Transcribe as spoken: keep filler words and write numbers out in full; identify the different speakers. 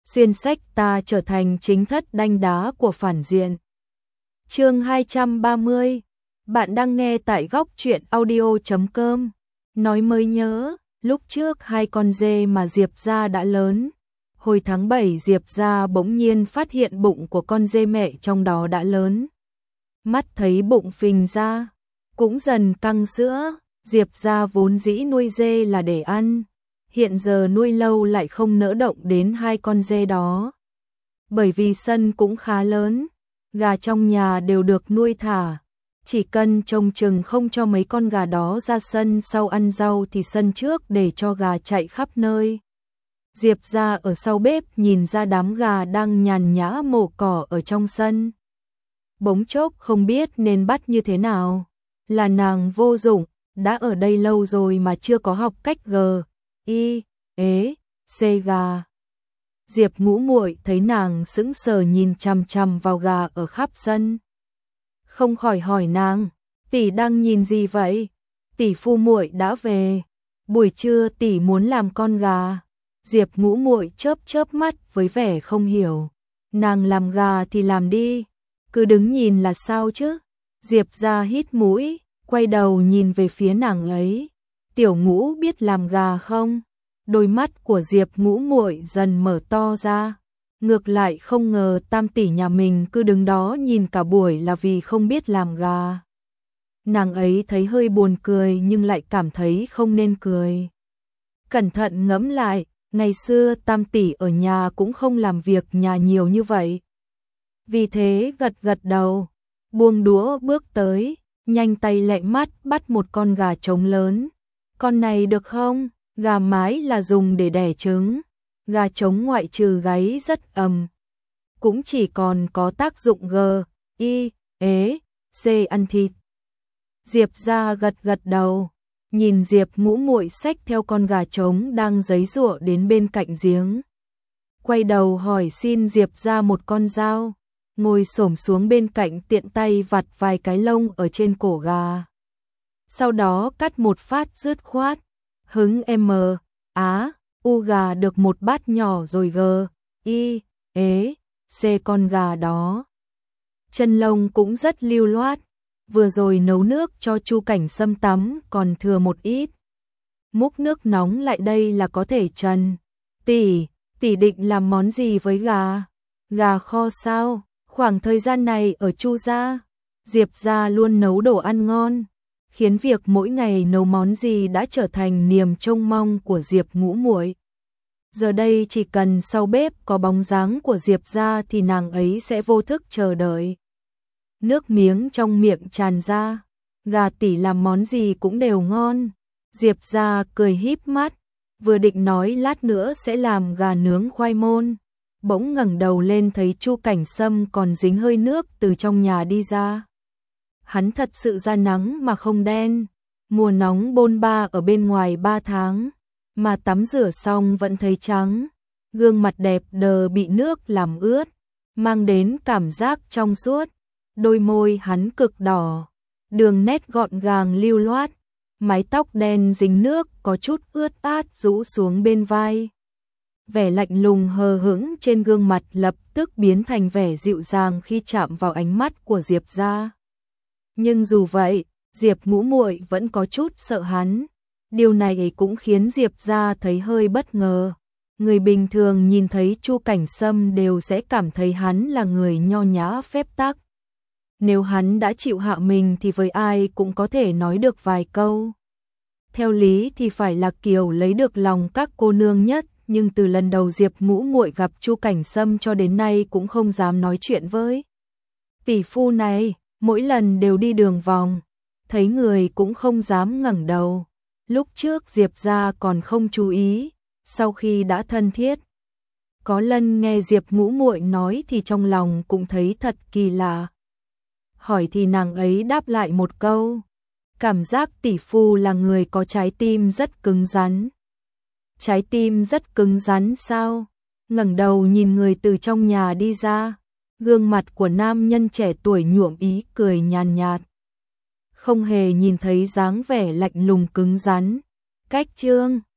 Speaker 1: xuyên sách ta trở thành chính thất đanh đá của phản diện. Chương hai trăm ba mươi. Bạn đang nghe tại góc truyện audio chấm com. Nói mới nhớ, lúc trước hai con dê mà Diệp gia đã lớn. Hồi tháng bảy Diệp gia bỗng nhiên phát hiện bụng của con dê mẹ trong đó đã lớn. Mắt thấy bụng phình ra, cũng dần căng sữa. Diệp gia vốn dĩ nuôi dê là để ăn, hiện giờ nuôi lâu lại không nỡ động đến hai con dê đó. Bởi vì sân cũng khá lớn, gà trong nhà đều được nuôi thả, chỉ cần trông chừng không cho mấy con gà đó ra sân sau ăn rau thì sân trước để cho gà chạy khắp nơi. Diệp gia ở sau bếp nhìn ra đám gà đang nhàn nhã mổ cỏ ở trong sân. Bỗng chốc không biết nên bắt như thế nào, là nàng vô dụng, đã ở đây lâu rồi mà chưa có học cách g, y, ế, c gà. Diệp Ngũ Muội thấy nàng sững sờ nhìn chằm chằm vào gà ở khắp sân, không khỏi hỏi nàng, tỷ đang nhìn gì vậy? Tỷ phu muội đã về, buổi trưa tỷ muốn làm con gà. Diệp Ngũ Muội chớp chớp mắt với vẻ không hiểu, nàng làm gà thì làm đi, cứ đứng nhìn là sao chứ? Diệp gia hít mũi, quay đầu nhìn về phía nàng ấy. Tiểu Ngũ biết làm gà không? Đôi mắt của Diệp Ngũ Muội dần mở to ra. Ngược lại không ngờ tam tỷ nhà mình cứ đứng đó nhìn cả buổi là vì không biết làm gà. Nàng ấy thấy hơi buồn cười nhưng lại cảm thấy không nên cười. Cẩn thận ngẫm lại, ngày xưa tam tỷ ở nhà cũng không làm việc nhà nhiều như vậy. Vì thế gật gật đầu, buông đũa bước tới, nhanh tay lẹ mắt bắt một con gà trống lớn. Con này được không? Gà mái là dùng để đẻ trứng. Gà trống ngoại trừ gáy rất ầm, cũng chỉ còn có tác dụng g, y, ế, c ăn thịt. Diệp gia gật gật đầu, nhìn Diệp Ngũ Muội xách theo con gà trống đang giãy giụa đến bên cạnh giếng. Quay đầu hỏi xin Diệp gia một con dao, ngồi xổm xuống bên cạnh tiện tay vặt vài cái lông ở trên cổ gà. Sau đó cắt một phát dứt khoát, hứng m, á, u gà được một bát nhỏ rồi g, y, ế, c con gà đó. Chân lông cũng rất lưu loát, vừa rồi nấu nước cho Chu Cảnh Sâm tắm còn thừa một ít. Múc nước nóng lại đây là có thể trần. Tỷ, tỷ định làm món gì với gà? Gà kho sao? Khoảng thời gian này ở Chu gia, Diệp gia luôn nấu đồ ăn ngon, khiến việc mỗi ngày nấu món gì đã trở thành niềm trông mong của Diệp Ngũ Muội. Giờ đây chỉ cần sau bếp có bóng dáng của Diệp gia thì nàng ấy sẽ vô thức chờ đợi. Nước miếng trong miệng tràn ra, gà tỷ làm món gì cũng đều ngon. Diệp gia cười híp mắt, vừa định nói lát nữa sẽ làm gà nướng khoai môn, bỗng ngẩng đầu lên thấy Chu Cảnh Sâm còn dính hơi nước từ trong nhà đi ra. Hắn thật sự ra nắng mà không đen, mùa nóng bôn ba ở bên ngoài ba tháng, mà tắm rửa xong vẫn thấy trắng, gương mặt đẹp đờ bị nước làm ướt, mang đến cảm giác trong suốt, đôi môi hắn cực đỏ, đường nét gọn gàng lưu loát, mái tóc đen dính nước có chút ướt át rũ xuống bên vai. Vẻ lạnh lùng hờ hững trên gương mặt lập tức biến thành vẻ dịu dàng khi chạm vào ánh mắt của Diệp gia. Nhưng dù vậy, Diệp Ngũ Muội vẫn có chút sợ hắn. Điều này cũng khiến Diệp gia thấy hơi bất ngờ. Người bình thường nhìn thấy Chu Cảnh Sâm đều sẽ cảm thấy hắn là người nho nhã phép tắc. Nếu hắn đã chịu hạ mình thì với ai cũng có thể nói được vài câu. Theo lý thì phải là kiểu lấy được lòng các cô nương nhất, nhưng từ lần đầu Diệp Ngũ Muội gặp Chu Cảnh Sâm cho đến nay cũng không dám nói chuyện với tỷ phu này, mỗi lần đều đi đường vòng, thấy người cũng không dám ngẩng đầu. Lúc trước Diệp gia còn không chú ý, sau khi đã thân thiết, có lần nghe Diệp Ngũ Muội nói thì trong lòng cũng thấy thật kỳ lạ. Hỏi thì nàng ấy đáp lại một câu, cảm giác tỷ phu là người có trái tim rất cứng rắn. Trái tim rất cứng rắn sao? Ngẩng đầu nhìn người từ trong nhà đi ra, gương mặt của nam nhân trẻ tuổi nhuộm ý cười nhàn nhạt. Không hề nhìn thấy dáng vẻ lạnh lùng cứng rắn. Cách chương